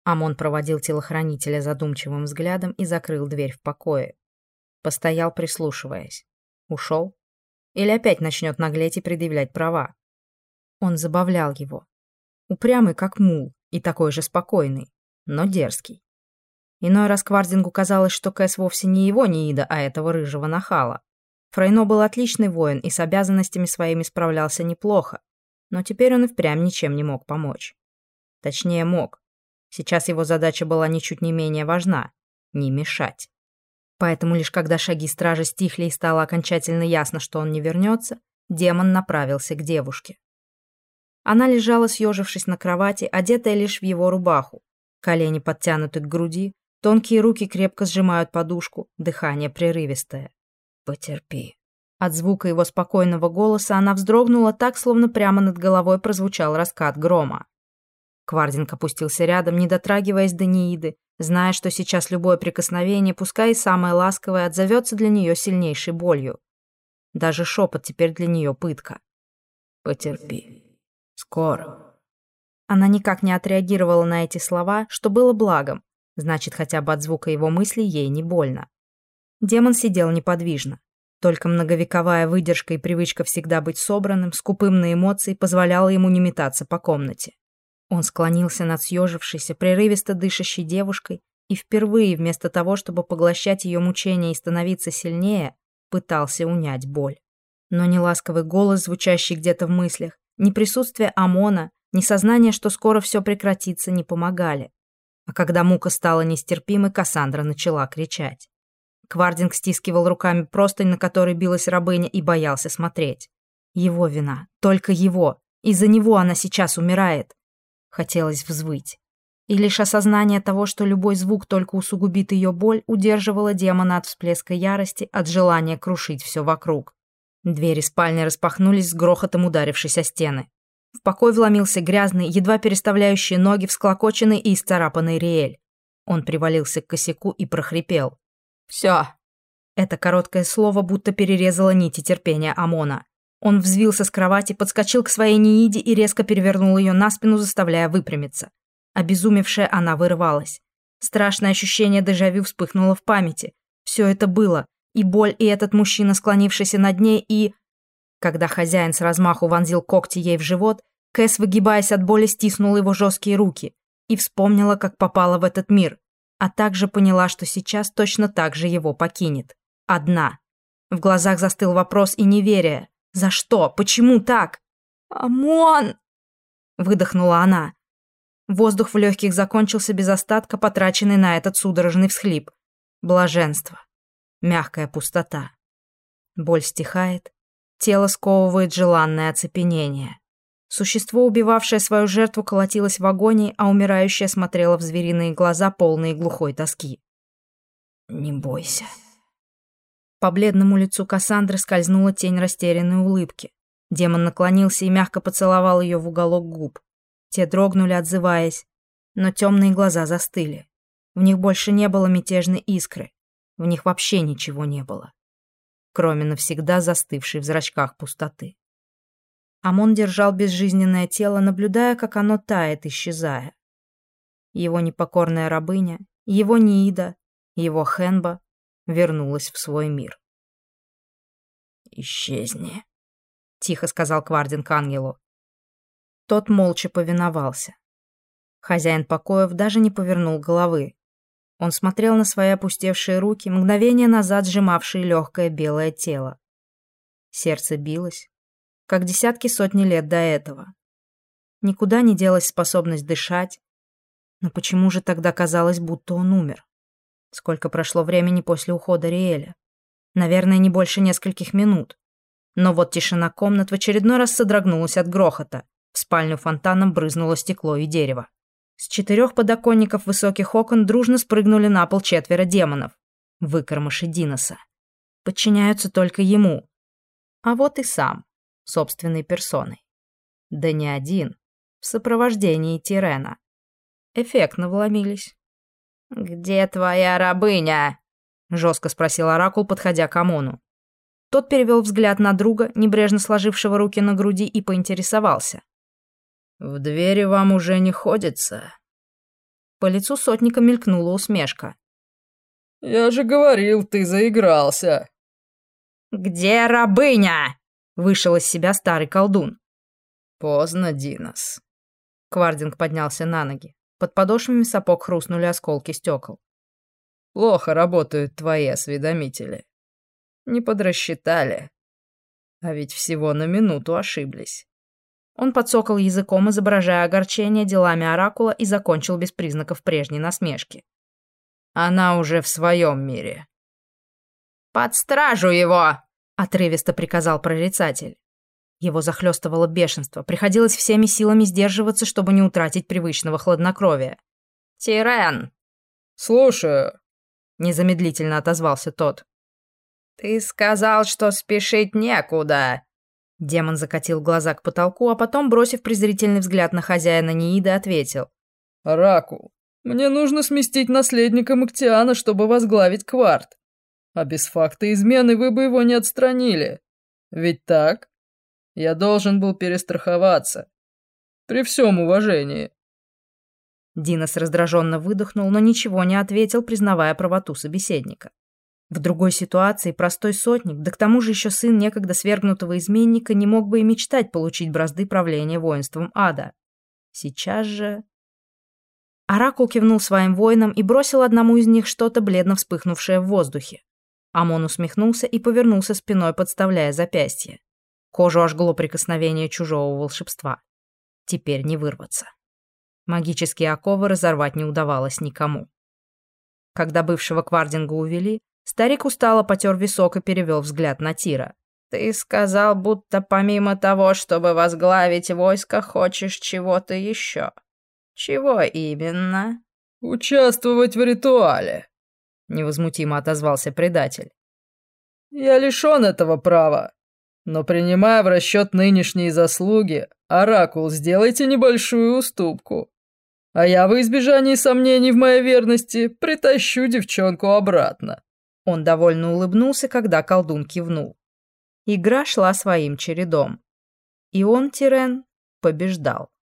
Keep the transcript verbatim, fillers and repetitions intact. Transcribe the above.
Амон проводил телохранителя задумчивым взглядом и закрыл дверь в покое. Постоял, прислушиваясь. Ушел? Или опять начнет наглеть и предъявлять права? Он забавлял его. Упрямый, как мул, и такой же спокойный, но дерзкий. Иной раз Квардингу казалось, что Кэс вовсе не его Ниида, а этого рыжего нахала. Фрейно был отличный воин и с обязанностями своими справлялся неплохо, но теперь он и впрямь ничем не мог помочь. Точнее, мог. Сейчас его задача была ничуть не менее важна — не мешать. Поэтому лишь когда шаги стражи стихли и стало окончательно ясно, что он не вернется, демон направился к девушке. Она лежала, съежившись на кровати, одетая лишь в его рубаху. Колени подтянуты к груди, тонкие руки крепко сжимают подушку, дыхание прерывистое. «Потерпи». От звука его спокойного голоса она вздрогнула так, словно прямо над головой прозвучал раскат грома. Квардинг опустился рядом, не дотрагиваясь до Нииды, зная, что сейчас любое прикосновение, пускай и самое ласковое, отзовется для нее сильнейшей болью. Даже шепот теперь для нее пытка. «Потерпи. Скоро». Она никак не отреагировала на эти слова, что было благом, значит, хотя бы от звука его мыслей ей не больно. Демон сидел неподвижно. Только многовековая выдержка и привычка всегда быть собранным, скупым на эмоции, позволяла ему не метаться по комнате. Он склонился над съежившейся, прерывисто дышащей девушкой и впервые, вместо того, чтобы поглощать ее мучения и становиться сильнее, пытался унять боль. Но ни ласковый голос, звучащий где-то в мыслях, ни присутствие Амона, ни сознание, что скоро все прекратится, не помогали. А когда мука стала нестерпимой, Кассандра начала кричать. Квардинг стискивал руками простынь, на которой билась рабыня, и боялся смотреть. Его вина, только его. Из-за него она сейчас умирает. Хотелось взвыть. И лишь осознание того, что любой звук только усугубит ее боль, удерживало демона от всплеска ярости, от желания крушить все вокруг. Двери спальни распахнулись с грохотом, ударившись о стены. В покой вломился грязный, едва переставляющий ноги, всклокоченный и исцарапанный Риэль. Он привалился к косяку и прохрипел. «Все». Это короткое слово будто перерезало нити терпения Амона. Он взвился с кровати, подскочил к своей Нииде и резко перевернул ее на спину, заставляя выпрямиться. Обезумевшая она вырывалась. Страшное ощущение дежавю вспыхнуло в памяти. Все это было. И боль, и этот мужчина, склонившийся над ней, и... Когда хозяин с размаху вонзил когти ей в живот, Кэс, выгибаясь от боли, стиснула его жесткие руки и вспомнила, как попала в этот мир, а также поняла, что сейчас точно так же его покинет. Одна. В глазах застыл вопрос и неверие. За что? Почему так? «Амон!» — выдохнула она. Воздух в легких закончился без остатка, потраченный на этот судорожный всхлип. Блаженство. Мягкая пустота. Боль стихает. Тело сковывает желанное оцепенение. Существо, убивавшее свою жертву, колотилось в агонии, а умирающая смотрела в звериные глаза, полные глухой тоски. «Не бойся». По бледному лицу Кассандры скользнула тень растерянной улыбки. Демон наклонился и мягко поцеловал ее в уголок губ. Те дрогнули, отзываясь, но темные глаза застыли. В них больше не было мятежной искры. В них вообще ничего не было, кроме навсегда застывшей в зрачках пустоты. Амон держал безжизненное тело, наблюдая, как оно тает, исчезая. Его непокорная рабыня, его Ниида, его Хенба вернулась в свой мир. «Исчезни», — тихо сказал Квардинг ангелу. Тот молча повиновался. Хозяин покоев даже не повернул головы. Он смотрел на свои опустевшие руки, мгновение назад сжимавшие легкое белое тело. Сердце билось, как десятки сотни лет до этого. Никуда не делась способность дышать. Но почему же тогда казалось, будто он умер? Сколько прошло времени после ухода Риэля? Наверное, не больше нескольких минут. Но вот тишина комнат в очередной раз содрогнулась от грохота. В спальню фонтаном брызнуло стекло и дерево. С четырех подоконников высоких окон дружно спрыгнули на пол четверо демонов. Выкормыши Диноса. Подчиняются только ему. А вот и сам, собственной персоной. Да не один, в сопровождении Тирена. Эффектно вломились. «Где твоя рабыня?» — жестко спросил Оракул, подходя к Амону. Тот перевел взгляд на друга, небрежно сложившего руки на груди, и поинтересовался. «В двери вам уже не ходится?» По лицу сотника мелькнула усмешка. «Я же говорил, ты заигрался». «Где рабыня?» — вышел из себя старый колдун. «Поздно, Динос». Квардинг поднялся на ноги. Под подошвами сапог хрустнули осколки стекол. «Плохо работают твои осведомители. Не подрасчитали. А ведь всего на минуту ошиблись». Он подсокал языком, изображая огорчение делами оракула, и закончил без признаков прежней насмешки. «Она уже в своем мире». «Под стражу его!» — отрывисто приказал прорицатель. Его захлестывало бешенство. Приходилось всеми силами сдерживаться, чтобы не утратить привычного хладнокровия. «Тирен!» «Слушаю», — незамедлительно отозвался тот. «Ты сказал, что спешить некуда». Демон закатил глаза к потолку, а потом, бросив презрительный взгляд на хозяина Неиды, ответил. «Оракул, мне нужно сместить наследника Мактиана, чтобы возглавить кварт. А без факта измены вы бы его не отстранили. Ведь так? Я должен был перестраховаться. При всем уважении». Динос раздраженно выдохнул, но ничего не ответил, признавая правоту собеседника. В другой ситуации простой сотник, да к тому же еще сын некогда свергнутого изменника, не мог бы и мечтать получить бразды правления воинством ада. Сейчас же... Оракул кивнул своим воинам и бросил одному из них что-то, бледно вспыхнувшее в воздухе. Амон усмехнулся и повернулся спиной, подставляя запястье. Кожу ожгло прикосновение чужого волшебства. Теперь не вырваться. Магические оковы разорвать не удавалось никому. Когда бывшего Квардинга увели, старик устало потер висок и перевел взгляд на Тира. «Ты сказал, будто помимо того, чтобы возглавить войско, хочешь чего-то еще. Чего именно?» «Участвовать в ритуале», — невозмутимо отозвался предатель. «Я лишен этого права. Но принимая в расчет нынешние заслуги, Оракул, сделайте небольшую уступку. А я во избежании сомнений в моей верности притащу девчонку обратно». Он довольно улыбнулся, когда колдун кивнул. Игра шла своим чередом. И он, Тирен, побеждал.